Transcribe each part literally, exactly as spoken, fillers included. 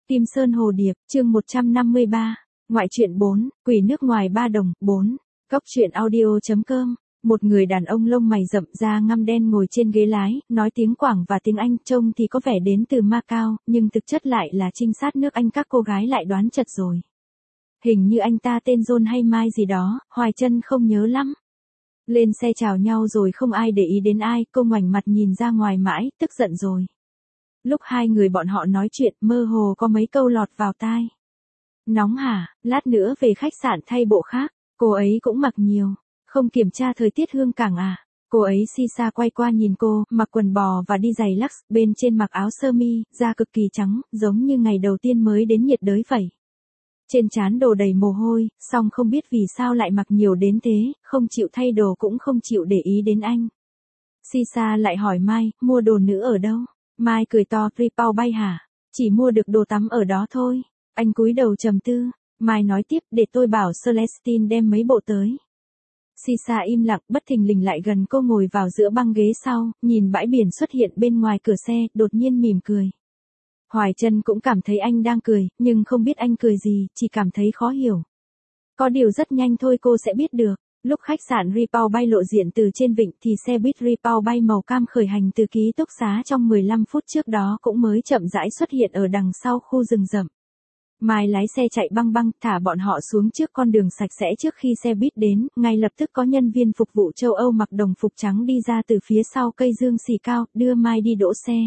Kim Sơn Hồ Điệp, chương một trăm năm mươi ba, ngoại truyện bốn, quỷ nước ngoài ba đồng, bốn, góc truyện audio.com. Một người đàn ông lông mày rậm da ngăm đen ngồi trên ghế lái, nói tiếng Quảng và tiếng Anh, trông thì có vẻ đến từ Macau, nhưng thực chất lại là trinh sát nước Anh. Các cô gái lại đoán chật rồi. Hình như anh ta tên John hay Mai gì đó, Hoài Trân không nhớ lắm. Lên xe chào nhau rồi không ai để ý đến ai, cô ngoảnh mặt nhìn ra ngoài mãi, tức giận rồi. Lúc hai người bọn họ nói chuyện, mơ hồ có mấy câu lọt vào tai. Nóng hả, lát nữa về khách sạn thay bộ khác, cô ấy cũng mặc nhiều. Không kiểm tra thời tiết Hương Cảng à? Cô ấy si xa quay qua nhìn cô, mặc quần bò và đi giày Lux, bên trên mặc áo sơ mi, da cực kỳ trắng, giống như ngày đầu tiên mới đến nhiệt đới vậy. Trên trán đổ đầy mồ hôi, song không biết vì sao lại mặc nhiều đến thế, không chịu thay đồ cũng không chịu để ý đến anh. Si xa lại hỏi Mai, mua đồ nữ ở đâu? Mai cười to, Ripao bay hả? Chỉ mua được đồ tắm ở đó thôi. Anh cúi đầu trầm tư. Mai nói tiếp, để tôi bảo Celestine đem mấy bộ tới. Si xa im lặng, bất thình lình lại gần cô ngồi vào giữa băng ghế sau, nhìn bãi biển xuất hiện bên ngoài cửa xe, đột nhiên mỉm cười. Hoài Trân cũng cảm thấy anh đang cười, nhưng không biết anh cười gì, chỉ cảm thấy khó hiểu. Có điều rất nhanh thôi cô sẽ biết được. Lúc khách sạn Ripao bay lộ diện từ trên vịnh thì xe buýt Ripao bay màu cam khởi hành từ ký túc xá trong mười lăm phút trước đó cũng mới chậm rãi xuất hiện ở đằng sau khu rừng rậm. Mai lái xe chạy băng băng, thả bọn họ xuống trước con đường sạch sẽ. Trước khi xe buýt đến, ngay lập tức có nhân viên phục vụ châu Âu mặc đồng phục trắng đi ra từ phía sau cây dương xì cao, đưa Mai đi đỗ xe.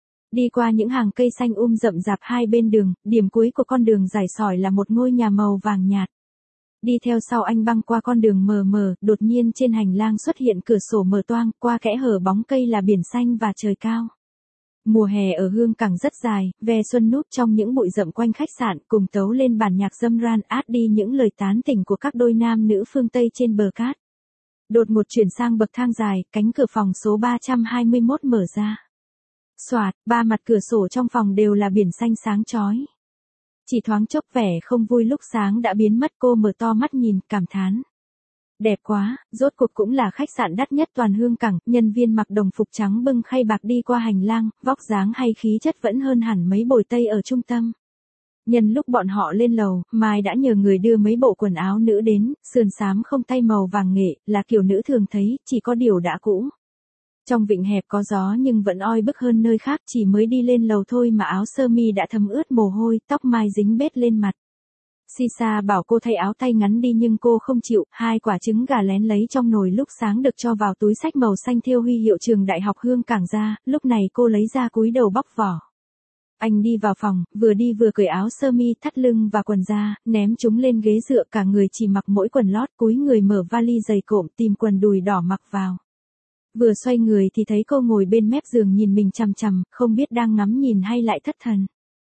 Đi qua những hàng cây xanh um rậm rạp hai bên đường, điểm cuối của con đường dài sỏi là một ngôi nhà màu vàng nhạt. Đi theo sau anh băng qua con đường mờ mờ, đột nhiên trên hành lang xuất hiện cửa sổ mở toang, qua kẽ hở bóng cây là biển xanh và trời cao. Mùa hè ở Hương Cảng rất dài, ve xuân núp trong những bụi rậm quanh khách sạn, cùng tấu lên bản nhạc dâm ran át đi những lời tán tỉnh của các đôi nam nữ phương Tây trên bờ cát. Đột ngột chuyển sang bậc thang dài, cánh cửa phòng số ba trăm hai mươi mốt mở ra. Xoạt, ba mặt cửa sổ trong phòng đều là biển xanh sáng chói. Chỉ thoáng chốc vẻ không vui lúc sáng đã biến mất, cô mở to mắt nhìn, cảm thán. Đẹp quá, rốt cuộc cũng là khách sạn đắt nhất toàn Hương Cảng. Nhân viên mặc đồng phục trắng bưng khay bạc đi qua hành lang, vóc dáng hay khí chất vẫn hơn hẳn mấy bồi tây ở trung tâm. Nhân lúc bọn họ lên lầu, Mai đã nhờ người đưa mấy bộ quần áo nữ đến, sườn xám không tay màu vàng nghệ, là kiểu nữ thường thấy, chỉ có điều đã cũ. Trong vịnh hẹp có gió nhưng vẫn oi bức hơn nơi khác, chỉ mới đi lên lầu thôi mà áo sơ mi đã thấm ướt mồ hôi, tóc Mai dính bết lên mặt. Si xa bảo cô thay áo tay ngắn đi nhưng cô không chịu, hai quả trứng gà lén lấy trong nồi lúc sáng được cho vào túi xách màu xanh thêu huy hiệu trường đại học Hương Cảng ra, lúc này cô lấy ra cúi đầu bóc vỏ. Anh đi vào phòng, vừa đi vừa cởi áo sơ mi, thắt lưng và quần ra, ném chúng lên ghế dựa, cả người chỉ mặc mỗi quần lót, cúi người mở vali giày cộm tìm quần đùi đỏ mặc vào. Vừa xoay người thì thấy cô ngồi bên mép giường nhìn mình chằm chằm, không biết đang ngắm nhìn hay lại thất thần.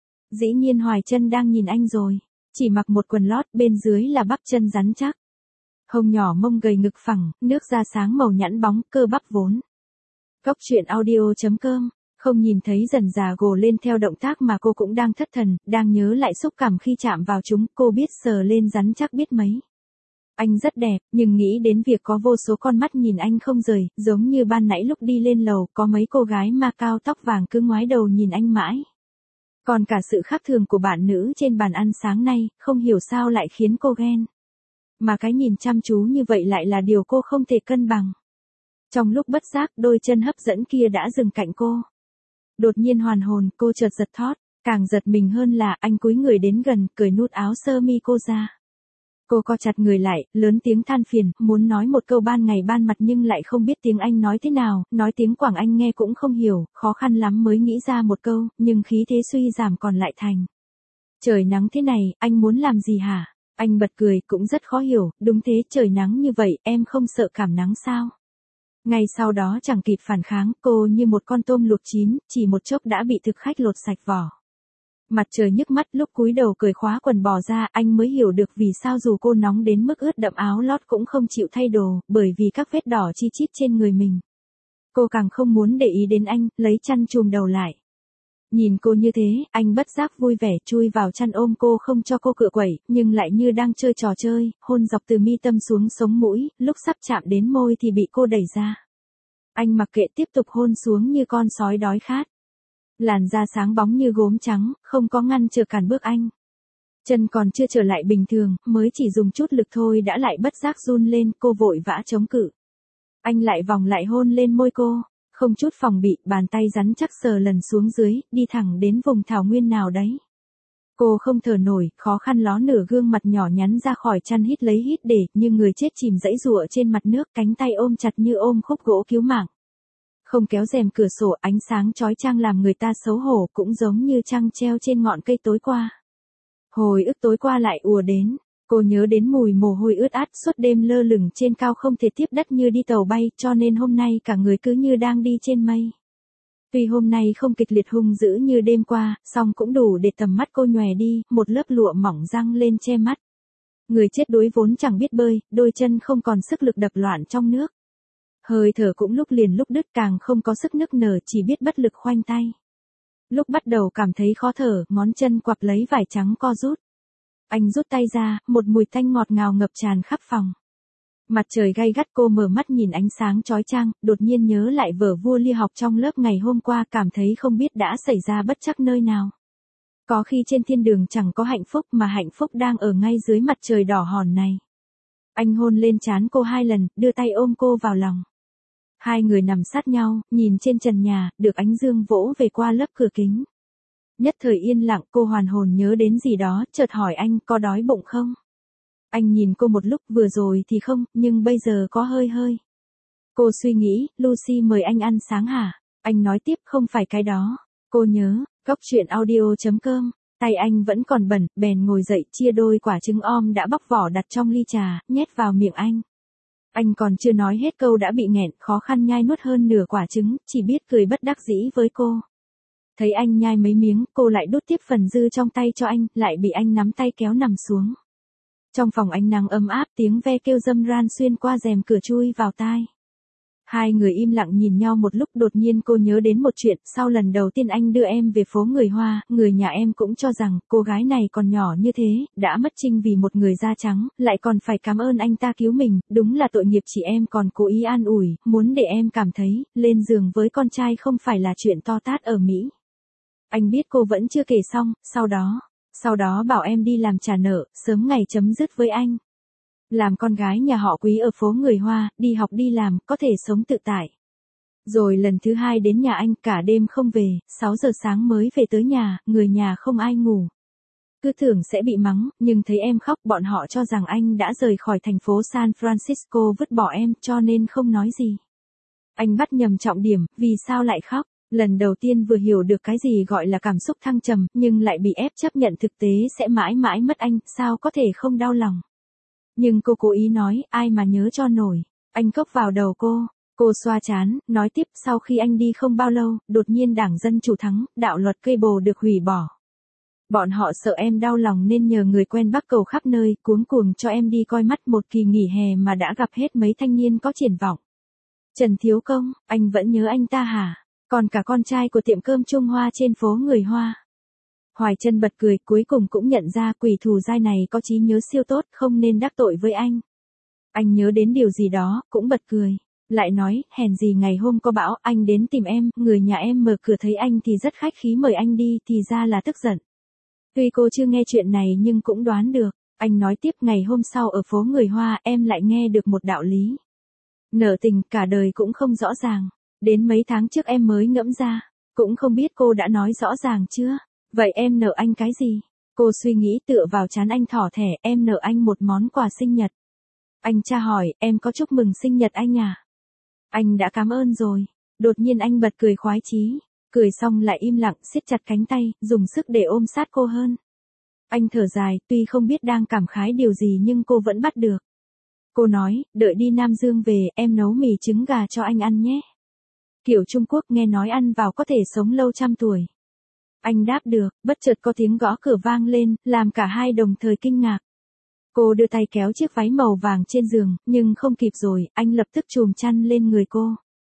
Dĩ nhiên Hoài Trân đang nhìn anh rồi. Chỉ mặc một quần lót, bên dưới là bắp chân rắn chắc. Hông nhỏ mông gầy ngực phẳng, nước da sáng màu nhẵn bóng, cơ bắp vốn. Góc truyện audio.com. Không nhìn thấy dần già gồ lên theo động tác mà cô cũng đang thất thần, đang nhớ lại xúc cảm khi chạm vào chúng, cô biết sờ lên rắn chắc biết mấy. Anh rất đẹp, nhưng nghĩ đến việc có vô số con mắt nhìn anh không rời, giống như ban nãy lúc đi lên lầu, có mấy cô gái Macau tóc vàng cứ ngoái đầu nhìn anh mãi. Còn cả sự khác thường của bạn nữ trên bàn ăn sáng nay, không hiểu sao lại khiến cô ghen. Mà cái nhìn chăm chú như vậy lại là điều cô không thể cân bằng. Trong lúc bất giác, đôi chân hấp dẫn kia đã dừng cạnh cô. Đột nhiên hoàn hồn, cô chợt giật thót, càng giật mình hơn là anh cúi người đến gần, cởi nút áo sơ mi cô ra. Cô co chặt người lại, lớn tiếng than phiền, muốn nói một câu ban ngày ban mặt nhưng lại không biết tiếng Anh nói thế nào, nói tiếng Quảng Anh nghe cũng không hiểu, khó khăn lắm mới nghĩ ra một câu, nhưng khí thế suy giảm còn lại thành. Trời nắng thế này, anh muốn làm gì hả? Anh bật cười, cũng rất khó hiểu, đúng thế, trời nắng như vậy, em không sợ cảm nắng sao? Ngay sau đó chẳng kịp phản kháng, cô như một con tôm luộc chín, chỉ một chốc đã bị thực khách lột sạch vỏ. Mặt trời nhức mắt, lúc cúi đầu cởi khóa quần bò ra, anh mới hiểu được vì sao dù cô nóng đến mức ướt đẫm áo lót cũng không chịu thay đồ, bởi vì các vết đỏ chi chít trên người mình. Cô càng không muốn để ý đến anh, lấy chăn chùm đầu lại. Nhìn cô như thế, anh bất giác vui vẻ chui vào chăn ôm cô không cho cô cựa quẩy, nhưng lại như đang chơi trò chơi, hôn dọc từ mi tâm xuống sống mũi, lúc sắp chạm đến môi thì bị cô đẩy ra. Anh mặc kệ tiếp tục hôn xuống như con sói đói khát. Làn da sáng bóng như gốm trắng, không có ngăn trở cản bước anh. Chân còn chưa trở lại bình thường, mới chỉ dùng chút lực thôi đã lại bất giác run lên, cô vội vã chống cự. Anh lại vòng lại hôn lên môi cô, không chút phòng bị, bàn tay rắn chắc sờ lần xuống dưới, đi thẳng đến vùng thảo nguyên nào đấy. Cô không thở nổi, khó khăn ló nửa gương mặt nhỏ nhắn ra khỏi chăn hít lấy hít để, như người chết chìm dãy rụa trên mặt nước, cánh tay ôm chặt như ôm khúc gỗ cứu mạng. Không kéo rèm cửa sổ, ánh sáng chói chang làm người ta xấu hổ, cũng giống như trăng treo trên ngọn cây tối qua. Hồi ức tối qua lại ùa đến, cô nhớ đến mùi mồ hôi ướt át suốt đêm lơ lửng trên cao không thể tiếp đất như đi tàu bay, cho nên hôm nay cả người cứ như đang đi trên mây. Tuy hôm nay không kịch liệt hung dữ như đêm qua, song cũng đủ để tầm mắt cô nhòe đi, một lớp lụa mỏng răng lên che mắt. Người chết đuối vốn chẳng biết bơi, đôi chân không còn sức lực đập loạn trong nước. Hơi thở cũng lúc liền lúc đứt, càng không có sức nức nở, chỉ biết bất lực khoanh tay. Lúc bắt đầu cảm thấy khó thở, ngón chân quặp lấy vải trắng co rút. Anh rút tay ra, một mùi tanh ngọt ngào ngập tràn khắp phòng. Mặt trời gay gắt, cô mở mắt nhìn ánh sáng chói chang, đột nhiên nhớ lại vở vua Lia học trong lớp ngày hôm qua, cảm thấy không biết đã xảy ra bất trắc nơi nào. Có khi trên thiên đường chẳng có hạnh phúc, mà hạnh phúc đang ở ngay dưới mặt trời đỏ hòn này. Anh hôn lên trán cô hai lần, đưa tay ôm cô vào lòng. Hai người nằm sát nhau, nhìn trên trần nhà, được ánh dương vỗ về qua lớp cửa kính. Nhất thời yên lặng, cô hoàn hồn nhớ đến gì đó, chợt hỏi anh có đói bụng không? Anh nhìn cô một lúc, vừa rồi thì không, nhưng bây giờ có hơi hơi. Cô suy nghĩ, Lucy mời anh ăn sáng hả? Anh nói tiếp, không phải cái đó. Cô nhớ, góc truyện audio chấm com. Tay anh vẫn còn bẩn, bèn ngồi dậy chia đôi quả trứng om đã bóc vỏ đặt trong ly trà, nhét vào miệng anh. Anh còn chưa nói hết câu đã bị nghẹn, khó khăn nhai nuốt hơn nửa quả trứng, chỉ biết cười bất đắc dĩ với cô. Thấy anh nhai mấy miếng, cô lại đút tiếp phần dư trong tay cho anh, lại bị anh nắm tay kéo nằm xuống. Trong phòng ánh nắng ấm áp, tiếng ve kêu râm ran xuyên qua rèm cửa chui vào tai. Hai người im lặng nhìn nhau một lúc, đột nhiên cô nhớ đến một chuyện, sau lần đầu tiên anh đưa em về phố người Hoa, người nhà em cũng cho rằng, cô gái này còn nhỏ như thế, đã mất trinh vì một người da trắng, lại còn phải cảm ơn anh ta cứu mình, đúng là tội nghiệp. Chị em còn cố ý an ủi, muốn để em cảm thấy, lên giường với con trai không phải là chuyện to tát ở Mỹ. Anh biết cô vẫn chưa kể xong, sau đó, sau đó bảo em đi làm trả nợ, sớm ngày chấm dứt với anh. Làm con gái nhà họ Quý ở phố người Hoa, đi học đi làm, có thể sống tự tại. Rồi lần thứ hai đến nhà anh, cả đêm không về, sáu giờ sáng mới về tới nhà, người nhà không ai ngủ. Cứ tưởng sẽ bị mắng, nhưng thấy em khóc, bọn họ cho rằng anh đã rời khỏi thành phố San Francisco vứt bỏ em, cho nên không nói gì. Anh bắt nhầm trọng điểm, vì sao lại khóc? Lần đầu tiên vừa hiểu được cái gì gọi là cảm xúc thăng trầm, nhưng lại bị ép chấp nhận thực tế sẽ mãi mãi mất anh, sao có thể không đau lòng. Nhưng cô cố ý nói, ai mà nhớ cho nổi. Anh cốc vào đầu cô, cô xoa chán, nói tiếp, sau khi anh đi không bao lâu, đột nhiên Đảng Dân Chủ thắng, đạo luật cây bồ được hủy bỏ. Bọn họ sợ em đau lòng nên nhờ người quen bắc cầu khắp nơi, cuống cuồng cho em đi coi mắt. Một kỳ nghỉ hè mà đã gặp hết mấy thanh niên có triển vọng. Trần Thiếu Công, anh vẫn nhớ anh ta hả? Còn cả con trai của tiệm cơm Trung Hoa trên phố người Hoa. Hoài Trân bật cười, cuối cùng cũng nhận ra quỷ thù dai này có trí nhớ siêu tốt, không nên đắc tội với anh. Anh nhớ đến điều gì đó, cũng bật cười. Lại nói, hèn gì ngày hôm có bão, anh đến tìm em, người nhà em mở cửa thấy anh thì rất khách khí mời anh đi, thì ra là tức giận. Tuy cô chưa nghe chuyện này nhưng cũng đoán được. Anh nói tiếp, ngày hôm sau ở phố người Hoa, em lại nghe được một đạo lý. Nợ tình cả đời cũng không rõ ràng. Đến mấy tháng trước em mới ngẫm ra. Cũng không biết cô đã nói rõ ràng chưa? Vậy em nợ anh cái gì? Cô suy nghĩ tựa vào trán anh thỏ thẻ, em nợ anh một món quà sinh nhật. Anh tra hỏi, em có chúc mừng sinh nhật anh à? Anh đã cảm ơn rồi. Đột nhiên anh bật cười khoái chí. Cười xong lại im lặng, siết chặt cánh tay, dùng sức để ôm sát cô hơn. Anh thở dài, tuy không biết đang cảm khái điều gì nhưng cô vẫn bắt được. Cô nói, đợi đi Nam Dương về, em nấu mì trứng gà cho anh ăn nhé. Kiểu Trung Quốc, nghe nói ăn vào có thể sống lâu trăm tuổi. Anh đáp được, bất chợt có tiếng gõ cửa vang lên, làm cả hai đồng thời kinh ngạc. Cô đưa tay kéo chiếc váy màu vàng trên giường, nhưng không kịp rồi, anh lập tức chùm chăn lên người cô.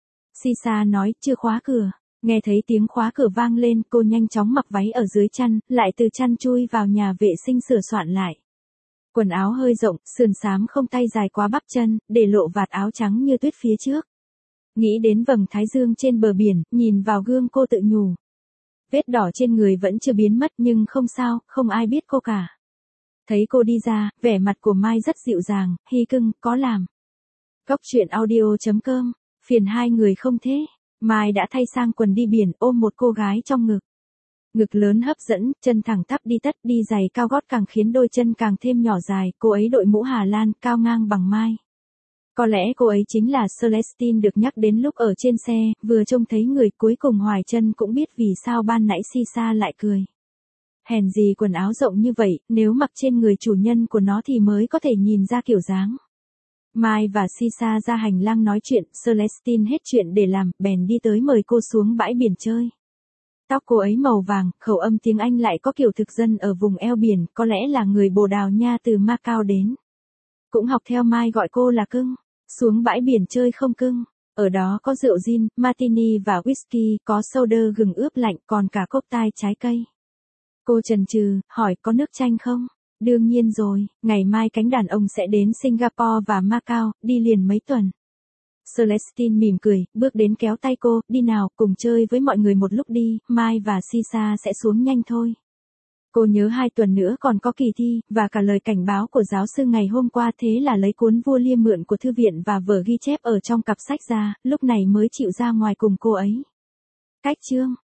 Sisa nói, chưa khóa cửa. Nghe thấy tiếng khóa cửa vang lên, cô nhanh chóng mặc váy ở dưới chăn, lại từ chăn chui vào nhà vệ sinh sửa soạn lại. Quần áo hơi rộng, sườn xám không tay dài quá bắp chân, để lộ vạt áo trắng như tuyết phía trước. Nghĩ đến vầng thái dương trên bờ biển, nhìn vào gương cô tự nhủ. Vết đỏ trên người vẫn chưa biến mất nhưng không sao, không ai biết cô cả. Thấy cô đi ra, vẻ mặt của Mai rất dịu dàng, Hy cưng, có làm. Góc truyện audio chấm com, phiền hai người không thế? Mai đã thay sang quần đi biển, ôm một cô gái trong ngực. Ngực lớn hấp dẫn, chân thẳng tắp đi tất, đi giày cao gót càng khiến đôi chân càng thêm nhỏ dài, cô ấy đội mũ Hà Lan, cao ngang bằng Mai. Có lẽ cô ấy chính là Celestine được nhắc đến lúc ở trên xe, vừa trông thấy người cuối cùng Hoài Chân cũng biết vì sao ban nãy Sisa lại cười. Hèn gì quần áo rộng như vậy, nếu mặc trên người chủ nhân của nó thì mới có thể nhìn ra kiểu dáng. Mai và Sisa ra hành lang nói chuyện, Celestine hết chuyện để làm, bèn đi tới mời cô xuống bãi biển chơi. Tóc cô ấy màu vàng, khẩu âm tiếng Anh lại có kiểu thực dân ở vùng eo biển, có lẽ là người Bồ Đào Nha từ Macau đến. Cũng học theo Mai gọi cô là cưng. Xuống bãi biển chơi không cưng? Ở đó có rượu gin, martini và whisky, có soda gừng ướp lạnh, còn cả cốc tai trái cây. Cô chần chừ, hỏi có nước chanh không? Đương nhiên rồi, ngày mai cánh đàn ông sẽ đến Singapore và Macau, đi liền mấy tuần. Celestine mỉm cười, bước đến kéo tay cô, đi nào, cùng chơi với mọi người một lúc đi, Mai và Sisa sẽ xuống nhanh thôi. Cô nhớ hai tuần nữa còn có kỳ thi, và cả lời cảnh báo của giáo sư ngày hôm qua, thế là lấy cuốn Vua Liêm mượn của thư viện và vở ghi chép ở trong cặp sách ra, lúc này mới chịu ra ngoài cùng cô ấy. Cách chương